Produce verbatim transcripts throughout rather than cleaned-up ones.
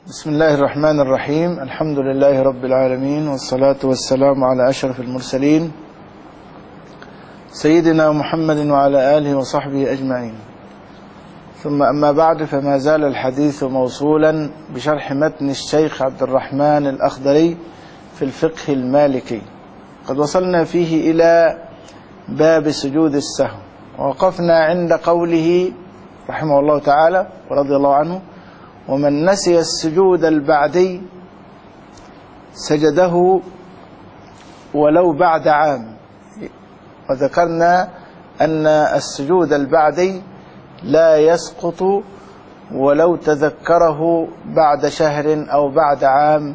بسم الله الرحمن الرحيم. الحمد لله رب العالمين، والصلاة والسلام على أشرف المرسلين سيدنا محمد وعلى آله وصحبه أجمعين. ثم أما بعد، فما زال الحديث موصولا بشرح متن الشيخ عبد الرحمن الأخضري في الفقه المالكي. قد وصلنا فيه إلى باب سجود السهو، ووقفنا عند قوله رحمه الله تعالى ورضي الله عنه: ومن نسي السجود البعدي سجده ولو بعد عام. وذكرنا أن السجود البعدي لا يسقط ولو تذكره بعد شهر أو بعد عام،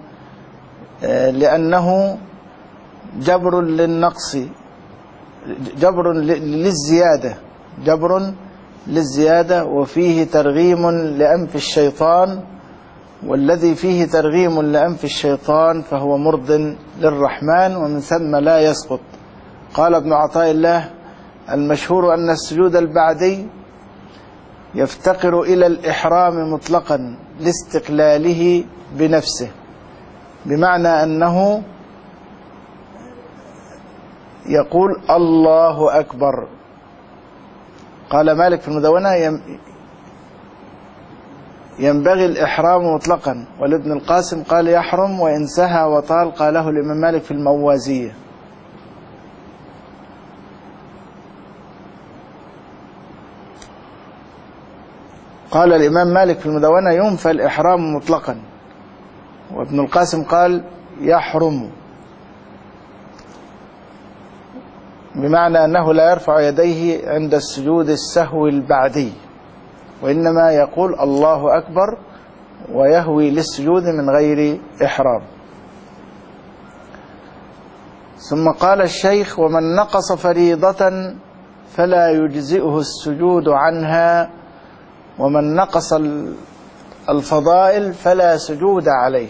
لأنه جبر للنقص، جبر للزيادة جبر للزيادة وفيه ترغيم لأنف الشيطان، والذي فيه ترغيم لأنف الشيطان فهو مرض للرحمن، ومن ثم لا يسقط. قال ابن عطاء الله: المشهور أن السجود البعدي يفتقر إلى الإحرام مطلقا لاستقلاله بنفسه، بمعنى أنه يقول الله أكبر. قال مالك في المدونة: ينبغي الإحرام مطلقا، والابن القاسم قال يحرم وإن سهى وطال، قاله الإمام مالك في الموازية. قال الإمام مالك في المدونة: ينفى الإحرام مطلقا، وابن القاسم قال يحرم، بمعنى أنه لا يرفع يديه عند السجود السهو البعدي، وإنما يقول الله أكبر ويهوي للسجود من غير إحرام. ثم قال الشيخ: ومن نقص فريضة فلا يجزئه السجود عنها، ومن نقص الفضائل فلا سجود عليه.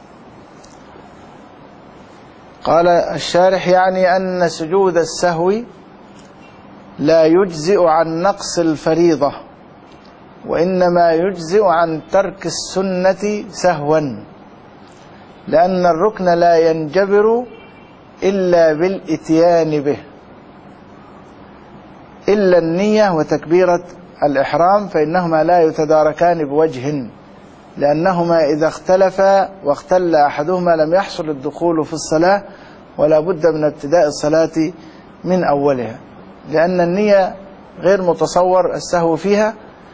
قال الشارح: يعني أن سجود السهو لا يجزئ عن نقص الفريضة، وإنما يجزئ عن ترك السنة سهوا، لأن الركن لا ينجبر إلا بالإتيان به، إلا النية وتكبيرة الإحرام، فإنهما لا يتداركان بوجه، لأنهما إذا اختلفا واختل أحدهما لم يحصل الدخول في الصلاة، ولا بد من ابتداء الصلاة من أولها، لأن النية غير متصور السهو فيها،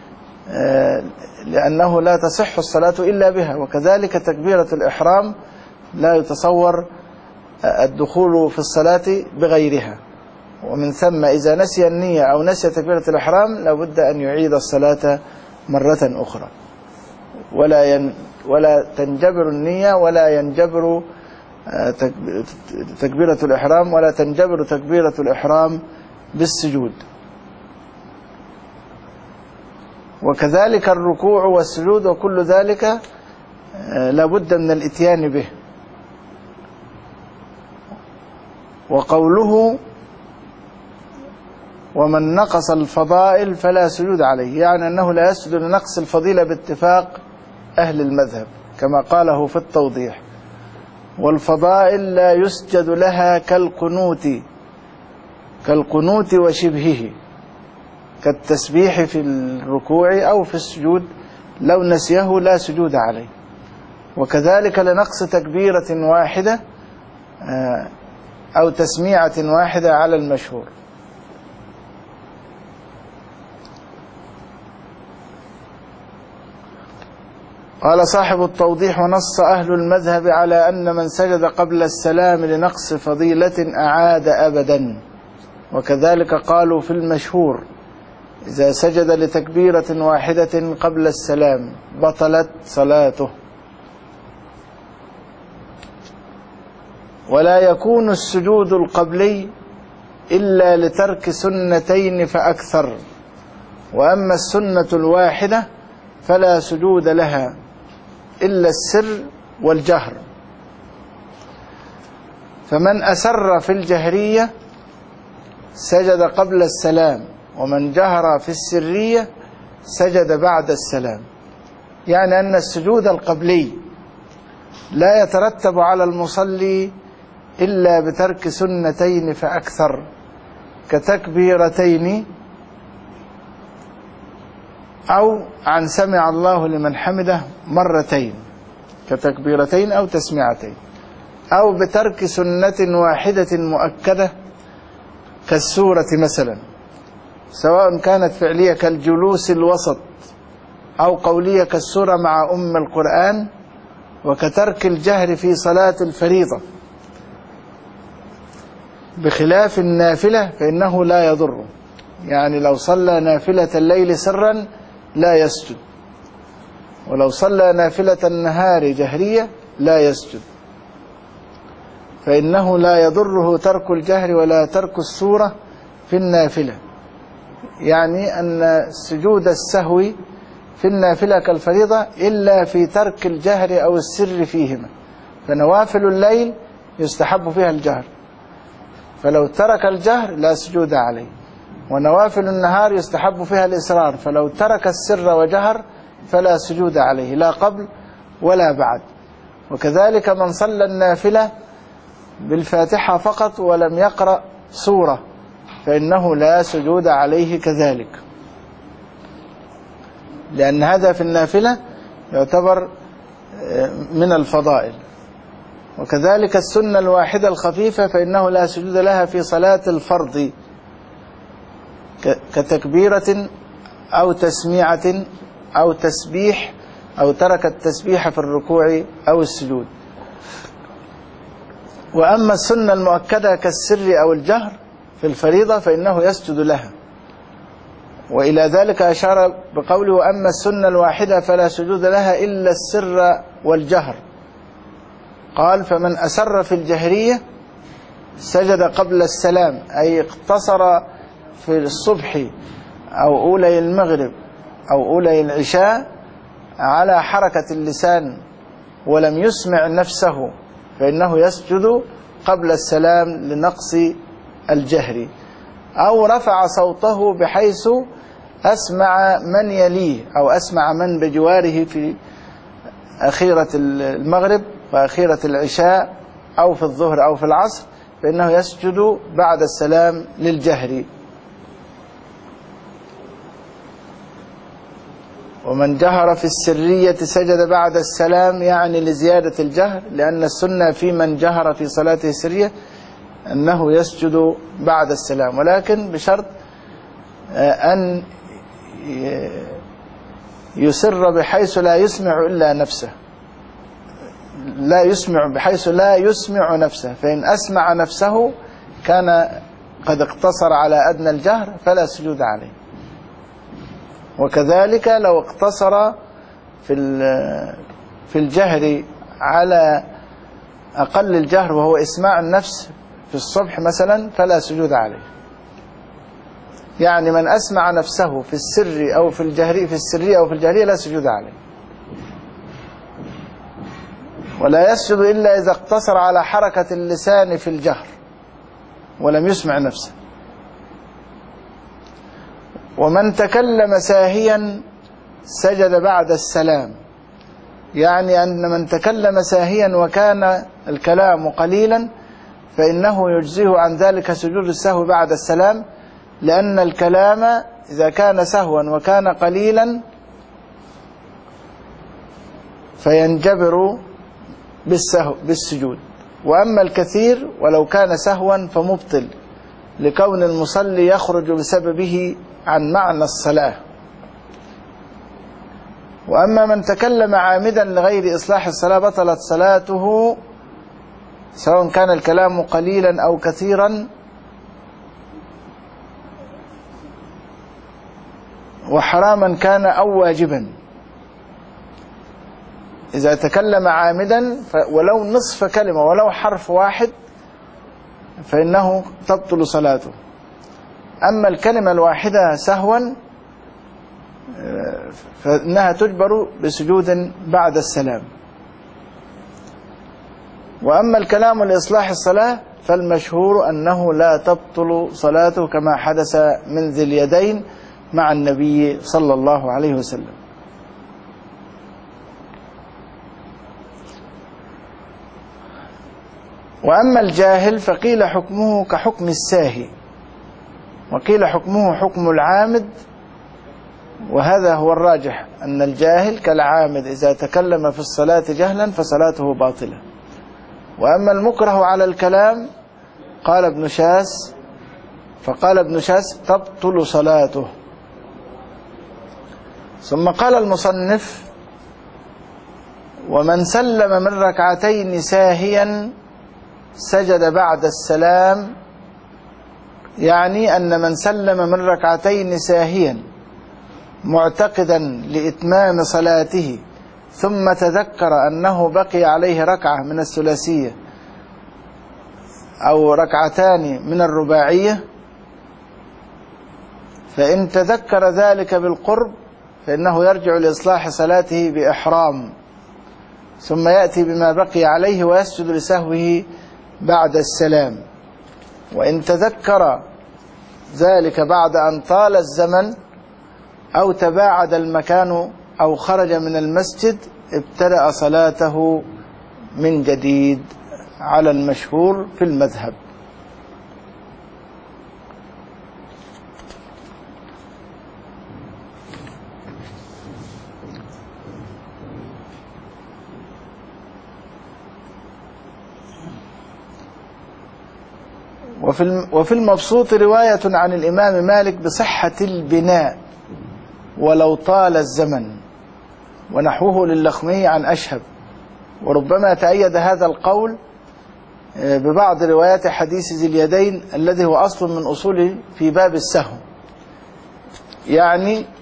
لأنه لا تصح الصلاة إلا بها، وكذلك تكبيرة الإحرام لا يتصور الدخول في الصلاة بغيرها. ومن ثم إذا نسي النية أو نسي تكبيرة الإحرام لا بد أن يعيد الصلاة مرة أخرى، ولا ين ولا تنجبر النية، ولا ينجبر تكبيرة الإحرام، ولا تنجبر تكبيرة الإحرام بالسجود. وكذلك الركوع والسجود وكل ذلك لا بد من الإتيان به. وقوله: ومن نقص الفضائل فلا سجود عليه، يعني أنه لا يسجد لنقص الفضيلة باتفاق أهل المذهب كما قاله في التوضيح. والفضائل لا يسجد لها كالقنوت كالقنوت وشبهه، كالتسبيح في الركوع أو في السجود، لو نسيه لا سجود عليه. وكذلك لنقص تكبيرة واحدة أو تسميعة واحدة على المشهور. قال صاحب التوضيح: ونص أهل المذهب على أن من سجد قبل السلام لنقص فضيلة أعاد أبدا، وكذلك قالوا في المشهور: إذا سجد لتكبيرة واحدة قبل السلام بطلت صلاته. ولا يكون السجود القبلي إلا لترك سنتين فأكثر، وأما السنة الواحدة فلا سجود لها إلا السر والجهر. فمن أسر في الجهرية سجد قبل السلام، ومن جهر في السرية سجد بعد السلام. يعني أن السجود القبلي لا يترتب على المصلي إلا بترك سنتين فأكثر، كتكبيرتين أو عن سمع الله لمن حمده مرتين، كتكبيرتين أو تسميعتين، أو بترك سنة واحدة مؤكدة كالسورة مثلا، سواء كانت فعلية كالجلوس الوسط أو قولية كالسورة مع أم القرآن، وكترك الجهر في صلاة الفريضة، بخلاف النافلة فإنه لا يضر. يعني لو صلى نافلة الليل سرا لا يسجد، ولو صلى نافلة النهار جهرية لا يسجد، فإنه لا يضره ترك الجهر ولا ترك السورة في النافلة. يعني أن سجود السهو في النافلة كالفريضة إلا في ترك الجهر أو السر فيهما، فنوافل الليل يستحب فيها الجهر، فلو ترك الجهر لا سجود عليه، ونوافل النهار يستحب فيها الإسرار، فلو ترك السر وجهر فلا سجود عليه لا قبل ولا بعد. وكذلك من صلى النافلة بالفاتحة فقط ولم يقرأ سورة فإنه لا سجود عليه كذلك، لأن هذا في النافلة يعتبر من الفضائل. وكذلك السنة الواحدة الخفيفة فإنه لا سجود لها في صلاة الفرض، كتكبيرة أو تسميعة أو تسبيح، أو ترك التسبيح في الركوع أو السجود. وأما السنة المؤكدة كالسر أو الجهر في الفريضة فإنه يسجد لها، وإلى ذلك أشار بقوله وأما السنة الواحدة فلا سجود لها إلا السر والجهر. قال فمن أسر في الجهرية سجد قبل السلام، أي اقتصر في الصبح أو أولي المغرب أو أولي العشاء على حركة اللسان ولم يسمع نفسه فإنه يسجد قبل السلام لنقص الجهر، أو رفع صوته بحيث أسمع من يليه أو أسمع من بجواره في أخيرة المغرب وأخيرة العشاء أو في الظهر أو في العصر، فإنه يسجد بعد السلام للجهر. ومن جهر في السرية سجد بعد السلام، يعني لزيادة الجهر، لأن السنة في من جهر في صلاته السرية أنه يسجد بعد السلام، ولكن بشرط أن يسر بحيث لا يسمع إلا نفسه، لا يسمع بحيث لا يسمع نفسه، فإن أسمع نفسه كان قد اقتصر على أدنى الجهر فلا سجود عليه. وكذلك لو اقتصر في في الجهر على أقل الجهر وهو إسماع النفس في الصبح مثلا فلا سجود عليه. يعني من أسمع نفسه في السر أو في الجهر في السرية أو في الجهرية لا سجود عليه، ولا يسجد إلا إذا اقتصر على حركة اللسان في الجهر ولم يسمع نفسه. ومن تكلم ساهيا سجد بعد السلام، يعني أن من تكلم ساهيا وكان الكلام قليلا فإنه يجزيه عن ذلك سجود السهو بعد السلام، لأن الكلام إذا كان سهوا وكان قليلا فينجبر بالسهو بالسجود. وأما الكثير ولو كان سهوا فمبطل، لكون المصلي يخرج بسببه عن معنى الصلاة. وأما من تكلم عامدا لغير إصلاح الصلاة بطلت صلاته، سواء كان الكلام قليلا أو كثيرا، وحراما كان أو واجبا. إذا تكلم عامدا ولو نصف كلمة ولو حرف واحد فإنه تبطل صلاته. أما الكلمة الواحدة سهوا فإنها تجبر بسجود بعد السلام. وأما الكلام لإصلاح الصلاة فالمشهور أنه لا تبطل صلاته، كما حدث من ذي اليدين مع النبي صلى الله عليه وسلم. وأما الجاهل فقيل حكمه كحكم الساهي، وقيل حكمه حكم العامد، وهذا هو الراجح أن الجاهل كالعامد إذا تكلم في الصلاة جهلا فصلاته باطلة. وأما المكره على الكلام قال ابن شاس فقال ابن شاس تبطل صلاته. ثم قال المصنف ومن سلم من ركعتين ساهيا سجد بعد السلام، يعني أن من سلم من ركعتين ساهيا معتقدا لإتمام صلاته ثم تذكر أنه بقي عليه ركعة من الثلاثية أو ركعتان من الرباعية، فإن تذكر ذلك بالقرب فإنه يرجع لإصلاح صلاته بإحرام، ثم يأتي بما بقي عليه ويسجد لسهوه بعد السلام. وإن تذكر ذلك بعد أن طال الزمن أو تباعد المكان أو خرج من المسجد ابتدأ صلاته من جديد على المشهور في المذهب. وفي المبسوط رواية عن الإمام مالك بصحة البناء ولو طال الزمن، ونحوه للخمي عن أشهب. وربما تأيد هذا القول ببعض روايات حديث ذي اليدين الذي هو أصل من أصوله في باب السهو، يعني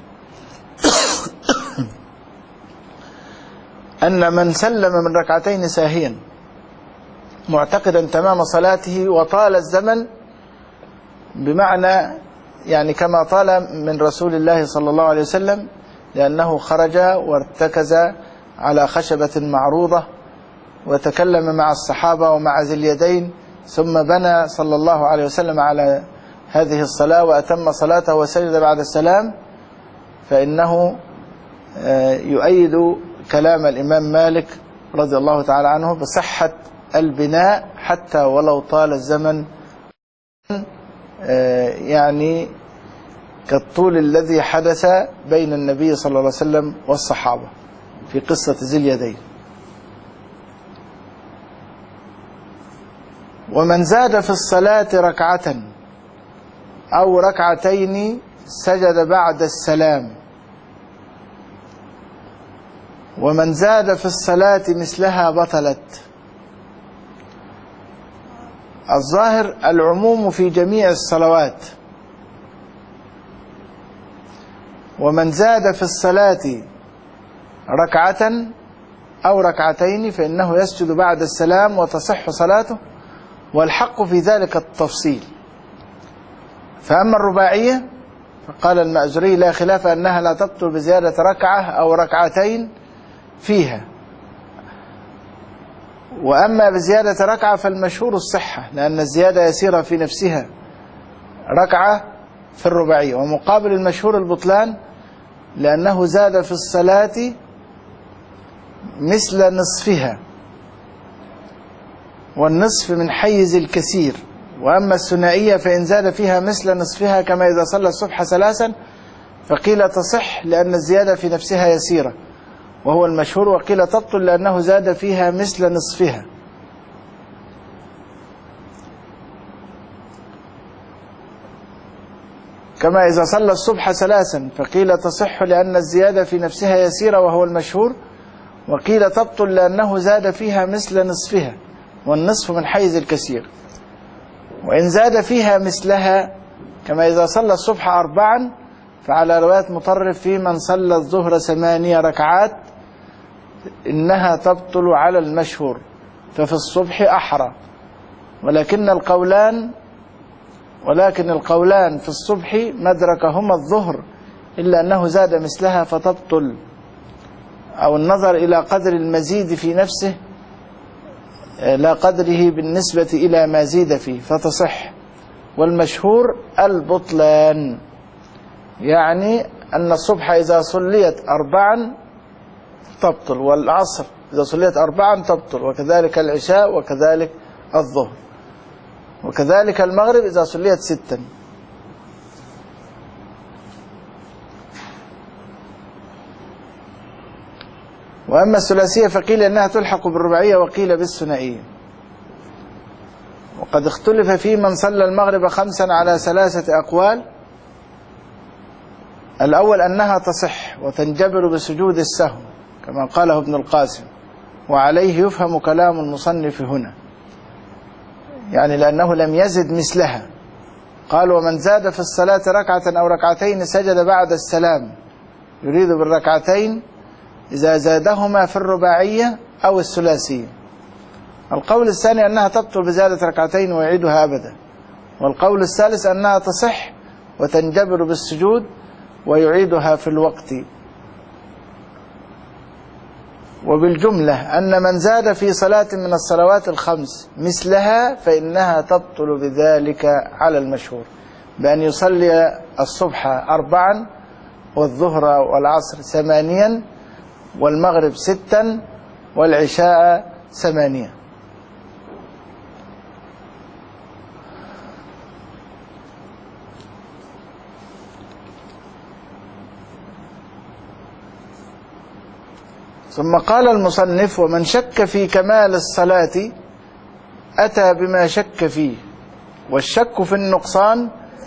أن من سلم من ركعتين ساهيا معتقدا تمام صلاته وطال الزمن، بمعنى يعني كما طال من رسول الله صلى الله عليه وسلم لأنه خرج وارتكز على خشبة معروضة وتكلم مع الصحابة ومع ذي اليدين، ثم بنى صلى الله عليه وسلم على هذه الصلاة وأتم صلاته وسجد بعد السلام، فإنه يؤيد كلام الإمام مالك رضي الله تعالى عنه بصحة البناء حتى ولو طال الزمن، يعني كالطول الذي حدث بين النبي صلى الله عليه وسلم والصحابة في قصة ذي اليدين. ومن زاد في الصلاة ركعة أو ركعتين سجد بعد السلام، ومن زاد في الصلاة مثلها بطلت. الظاهر العموم في جميع الصلوات، ومن زاد في الصلاة ركعة أو ركعتين فإنه يسجد بعد السلام وتصح صلاته، والحق في ذلك التفصيل. فأما الرباعية فقال المأزري لا خلاف أنها لا تبطل بزيادة ركعة أو ركعتين فيها، وأما بزيادة ركعة فالمشهور الصحة، لأن الزيادة يسيرة في نفسها ركعة في الرباعية، ومقابل المشهور البطلان لأنه زاد في الصلاة مثل نصفها، والنصف من حيز الكثير. وأما الثنائية فإن زاد فيها مثل نصفها كما إذا صلى الصبح ثلاثا فقيل تصح لأن الزيادة في نفسها يسيرة وهو المشهور، وقيل تبطل لأنه زاد فيها مثل نصفها. كما إذا صلى الصبح ثلاثا فقيل تصح لأن الزيادة في نفسها يسيرة وهو المشهور، وقيل تبطل لأنه زاد فيها مثل نصفها والنصف من حيز الكثير. وإن زاد فيها مثلها كما إذا صلى الصبح أربعا فعلى رواية مطرف في من صلى الظهر ثمانية ركعات إنها تبطل على المشهور، ففي الصبح أحرى. ولكن القولان ولكن القولان في الصبح مدركهما الظهر إلا أنه زاد مثلها فتبطل، أو النظر إلى قدر المزيد في نفسه لا قدره بالنسبة إلى ما زيد فيه فتصح. والمشهور البطلان، يعني أن الصبح إذا صليت أربعا تبطل، والعصر إذا صليت أربعا تبطل، وكذلك العشاء وكذلك الظهر، وكذلك المغرب إذا صليت ستا. وأما الثلاثية فقيل أنها تلحق بالرباعية وقيل بالثنائية. وقد اختلف في من صلى المغرب خمسا على ثلاثة أقوال. الأول أنها تصح وتنجبر بسجود السهو كما قاله ابن القاسم، وعليه يفهم كلام المصنف هنا، يعني لأنه لم يزد مثلها. قال: ومن زاد في الصلاة ركعة أو ركعتين سجد بعد السلام، يريد بالركعتين إذا زادهما في الرباعية أو الثلاثية. القول الثاني أنها تبطل بزيادة ركعتين ويعيدها أبدا. والقول الثالث أنها تصح وتنجبر بالسجود ويعيدها في الوقت. وبالجملة أن من زاد في صلاة من الصلوات الخمس مثلها فإنها تبطل بذلك على المشهور، بأن يصلي الصبح أربعا والظهر والعصر ثمانيا والمغرب ستا والعشاء ثمانية. ثم قال المصنف: ومن شك في كمال الصلاة أتى بما شك فيه، والشك في النقصان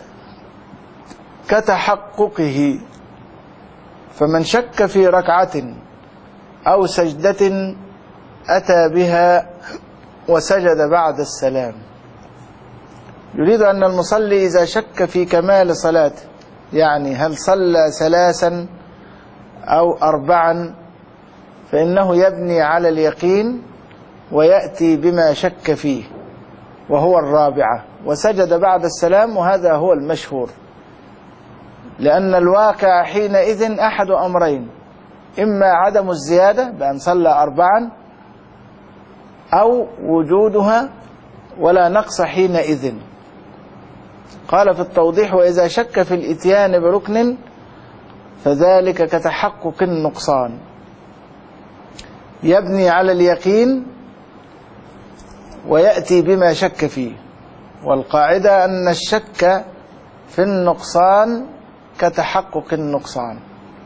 كتحققه. فمن شك في ركعة أو سجدة أتى بها وسجد بعد السلام. يريد أن المصلي إذا شك في كمال صلاته، يعني هل صلى ثلاثا أو أربعا، فإنه يبني على اليقين ويأتي بما شك فيه وهو الرابعة وسجد بعد السلام، وهذا هو المشهور، لأن الواقع حينئذ أحد أمرين: إما عدم الزيادة بأن صلى أربعا، أو وجودها ولا نقص حينئذ. قال في التوضيح: وإذا شك في الإتيان بركن فذلك كتحقق النقصان، يبني على اليقين ويأتي بما شك فيه. والقاعدة أن الشك في النقصان كتحقق النقصان.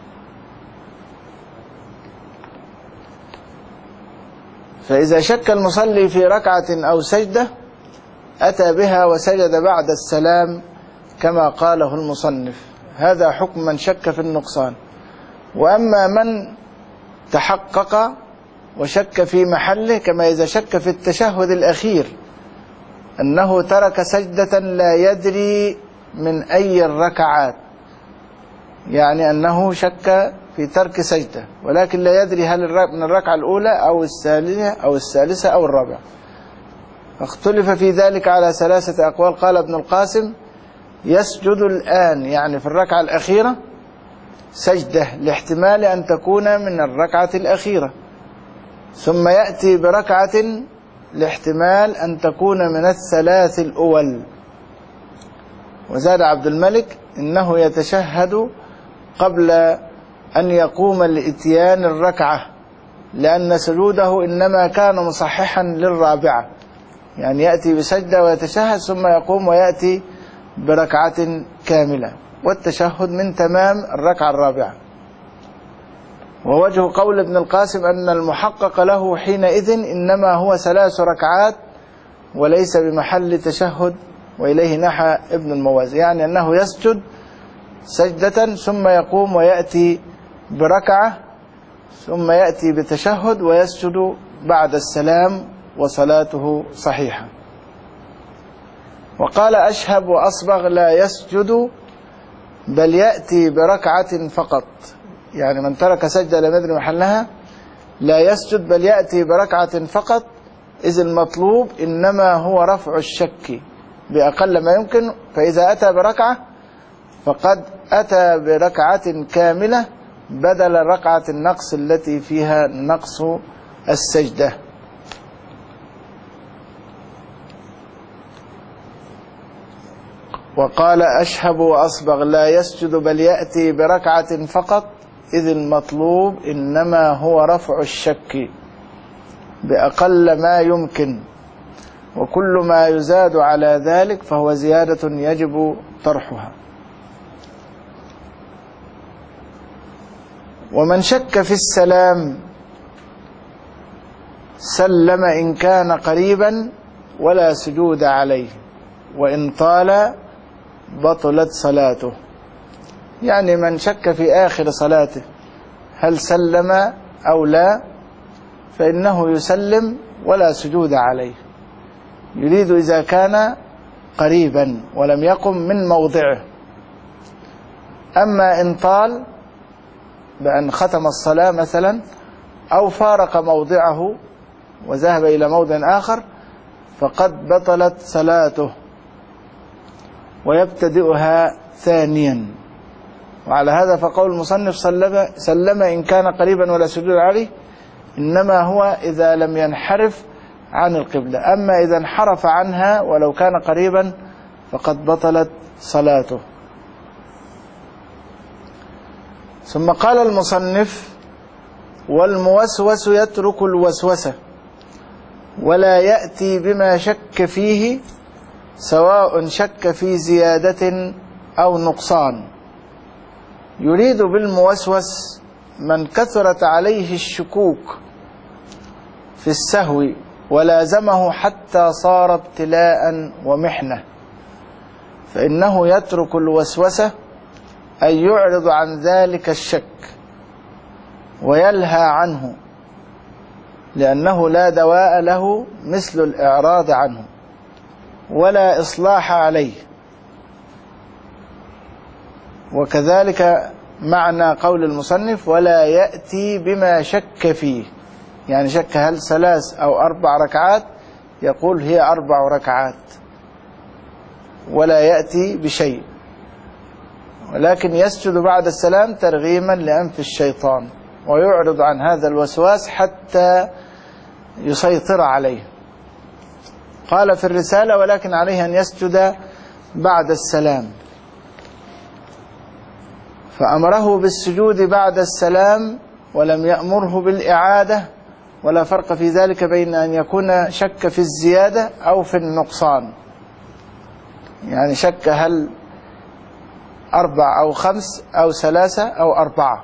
فإذا شك المصلي في ركعة أو سجدة أتى بها وسجد بعد السلام كما قاله المصنف. هذا حكم من شك في النقصان. وأما من تحقق وشك في محله، كما إذا شك في التشهد الأخير أنه ترك سجدة لا يدري من أي الركعات، يعني أنه شك في ترك سجدة ولكن لا يدري هل من الركعة الأولى أو الثالثة أو الثالثة أو الرابعة. اختلف في ذلك على ثلاثة أقوال. قال ابن القاسم: يسجد الآن، يعني في الركعة الأخيرة، سجدة لاحتمال أن تكون من الركعة الأخيرة، ثم يأتي بركعة لاحتمال أن تكون من الثلاث الأول. وزاد عبد الملك: إنه يتشهد قبل أن يقوم لإتيان الركعة، لأن سجوده إنما كان مصححا للرابعة، يعني يأتي بسجدة ويتشهد ثم يقوم ويأتي بركعة كاملة، والتشهد من تمام الركعة الرابعة. ووجه قول ابن القاسم أن المحقق له حينئذ إنما هو ثلاث ركعات وليس بمحل تشهد، وإليه نحى ابن الموازي، يعني أنه يسجد سجدة ثم يقوم ويأتي بركعة ثم يأتي بتشهد ويسجد بعد السلام وصلاته صحيحة. وقال أشهب وأصبغ: لا يسجد بل يأتي بركعة فقط، يعني من ترك سجدة لم يدري محلها لا يسجد بل يأتي بركعة فقط، إذ المطلوب إنما هو رفع الشك بأقل ما يمكن. فإذا أتى بركعة فقد أتى بركعة كاملة بدل ركعة النقص التي فيها نقص السجدة. وقال أشهب وأصبغ: لا يسجد بل يأتي بركعة فقط، إذ المطلوب إنما هو رفع الشك بأقل ما يمكن. وكل ما يزاد على ذلك فهو زيادة يجب طرحها. ومن شك في السلام سلم إن كان قريبا ولا سجود عليه، وإن طال بطلت صلاته. يعني من شك في آخر صلاته هل سلم أو لا فإنه يسلم ولا سجود عليه، يريد إذا كان قريبا ولم يقم من موضعه. أما إن طال بأن ختم الصلاة مثلا أو فارق موضعه وذهب إلى موضع آخر فقد بطلت صلاته ويبتدئها ثانيا. وعلى هذا فقول المصنف سلم, سلم إن كان قريبا ولا سجود عليه إنما هو إذا لم ينحرف عن القبلة، أما إذا انحرف عنها ولو كان قريبا فقد بطلت صلاته. ثم قال المصنف: والموسوس يترك الوسوسة ولا يأتي بما شك فيه سواء شك في زيادة أو نقصان. يريد بالموسوس من كثرت عليه الشكوك في السهو ولازمه حتى صار ابتلاء ومحنة، فإنه يترك الوسوسة أن يعرض عن ذلك الشك ويلهى عنه، لأنه لا دواء له مثل الإعراض عنه ولا إصلاح عليه. وكذلك معنى قول المصنف: ولا يأتي بما شك فيه، يعني شك هل ثلاث أو أربع ركعات، يقول هي أربع ركعات ولا يأتي بشيء، ولكن يسجد بعد السلام ترغيما لأنف الشيطان ويعرض عن هذا الوسواس حتى يسيطر عليه. قال في الرسالة: ولكن عليه أن يسجد بعد السلام، فأمره بالسجود بعد السلام ولم يأمره بالإعادة، ولا فرق في ذلك بين أن يكون شك في الزيادة أو في النقصان، يعني شك هل أربع أو خمس أو ثلاثة أو أربعة.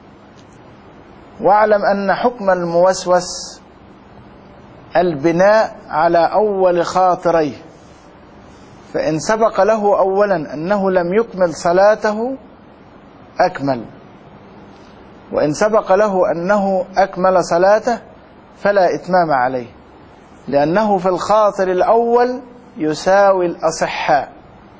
واعلم أن حكم الموسوس البناء على أول خاطريه، فإن سبق له أولا أنه لم يكمل صلاته أكمل، وإن سبق له أنه أكمل صلاته فلا إتمام عليه، لأنه في الخاطر الأول يساوي الأصحاء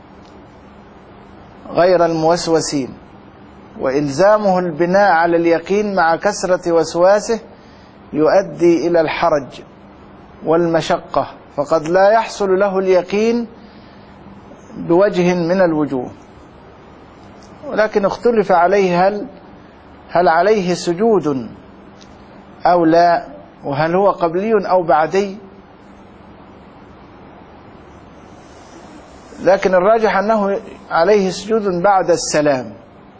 غير الموسوسين، وإلزامه البناء على اليقين مع كثرة وسواسه يؤدي إلى الحرج والمشقة، فقد لا يحصل له اليقين بوجه من الوجوه. ولكن اختلف عليه هل هل عليه سجود أو لا، وهل هو قبلي أو بعدي. لكن الراجح أنه عليه سجود بعد السلام.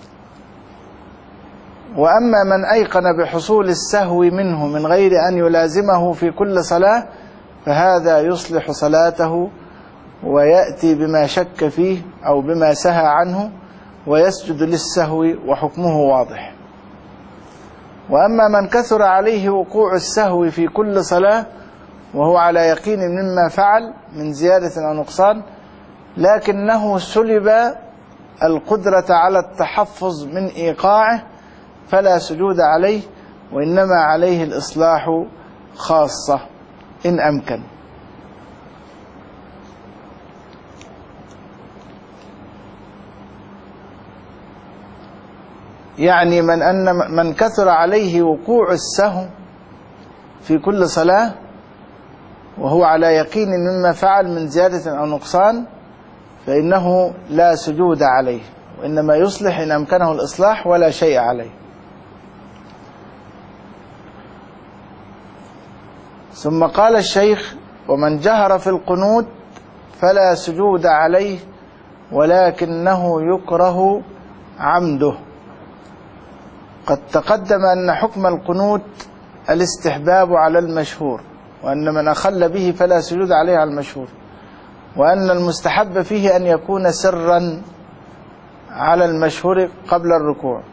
وأما من أيقن بحصول السهو منه من غير أن يلازمه في كل صلاة فهذا يصلح صلاته ويأتي بما شك فيه أو بما سهى عنه ويسجد للسهو وحكمه واضح. وأما من كثر عليه وقوع السهو في كل صلاة وهو على يقين مما فعل من زيادة أو نقصان، لكنه سلب القدرة على التحفظ من إيقاعه، فلا سجود عليه، وإنما عليه الإصلاح خاصة إن أمكن. يعني من أن من كثر عليه وقوع السهو في كل صلاة وهو على يقين مما فعل من زيادة أو نقصان فإنه لا سجود عليه، وإنما يصلح إن أمكنه الإصلاح ولا شيء عليه. ثم قال الشيخ: ومن جهر في القنوت فلا سجود عليه ولكنه يكره عمده. قد تقدم أن حكم القنوت الاستحباب على المشهور، وأن من أخل به فلا سجود عليه على المشهور، وأن المستحب فيه أن يكون سرا على المشهور قبل الركوع.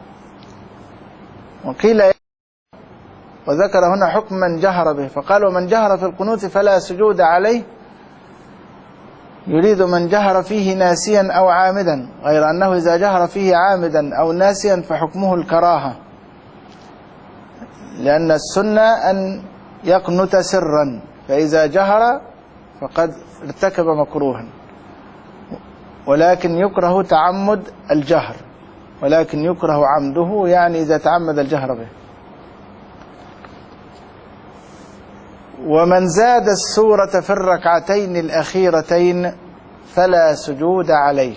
وقيل وذكر هنا حكم من جهر به، فقال ومن جهر في القنوت فلا سجود عليه، يريد من جهر فيه ناسيا أو عامدا، غير أنه إذا جهر فيه عامدا أو ناسيا فحكمه الكراهة، لأن السنة أن يقنت سرا، فإذا جهر فقد ارتكب مكروها، ولكن يكره تعمد الجهر، ولكن يكره عمده، يعني إذا تعمد الجهر به. ومن زاد السورة في الركعتين الأخيرتين فلا سجود عليه،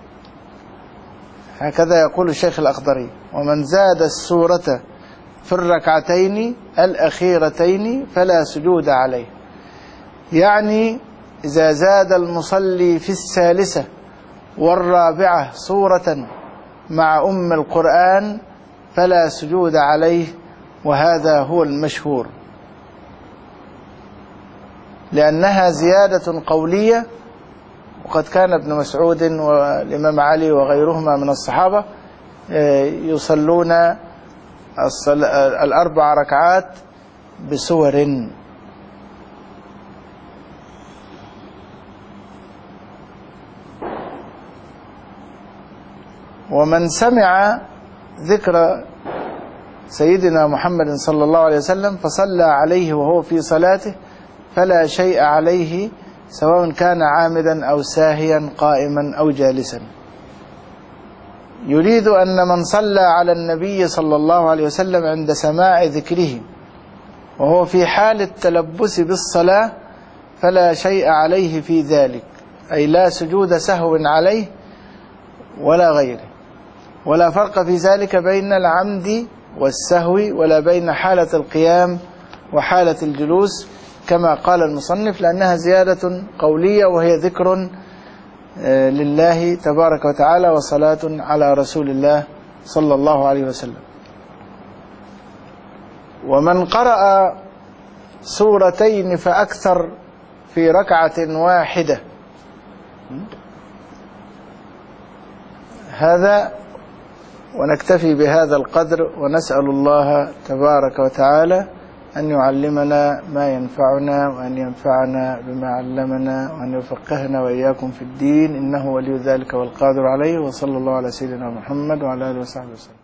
هكذا يقول الشيخ الأخضري. ومن زاد السورة في الركعتين الأخيرتين فلا سجود عليه، يعني إذا زاد المصلي في الثالثة والرابعة سورة مع أم القرآن فلا سجود عليه، وهذا هو المشهور، لأنها زيادة قولية. وقد كان ابن مسعود والإمام علي وغيرهما من الصحابة يصلون الأربع ركعات بسور. ومن سمع ذكر سيدنا محمد صلى الله عليه وسلم فصلى عليه وهو في صلاته فلا شيء عليه، سواء كان عامدا أو ساهيا قائما أو جالسا. يريد أن من صلى على النبي صلى الله عليه وسلم عند سماع ذكره وهو في حال التلبس بالصلاة فلا شيء عليه في ذلك، أي لا سجود سهو عليه ولا غيره، ولا فرق في ذلك بين العمد والسهو، ولا بين حالة القيام وحالة الجلوس كما قال المصنف، لأنها زيادة قولية وهي ذكر لله تبارك وتعالى وصلاة على رسول الله صلى الله عليه وسلم. ومن قرأ سورتين فأكثر في ركعة واحدة، هذا. ونكتفي بهذا القدر، ونسأل الله تبارك وتعالى أن يعلمنا ما ينفعنا، وأن ينفعنا بما علمنا، وأن يفقهنا وإياكم في الدين، إنه ولي ذلك والقادر عليه. وصلى الله على سيدنا محمد وعلى آله وصحبه وسلم.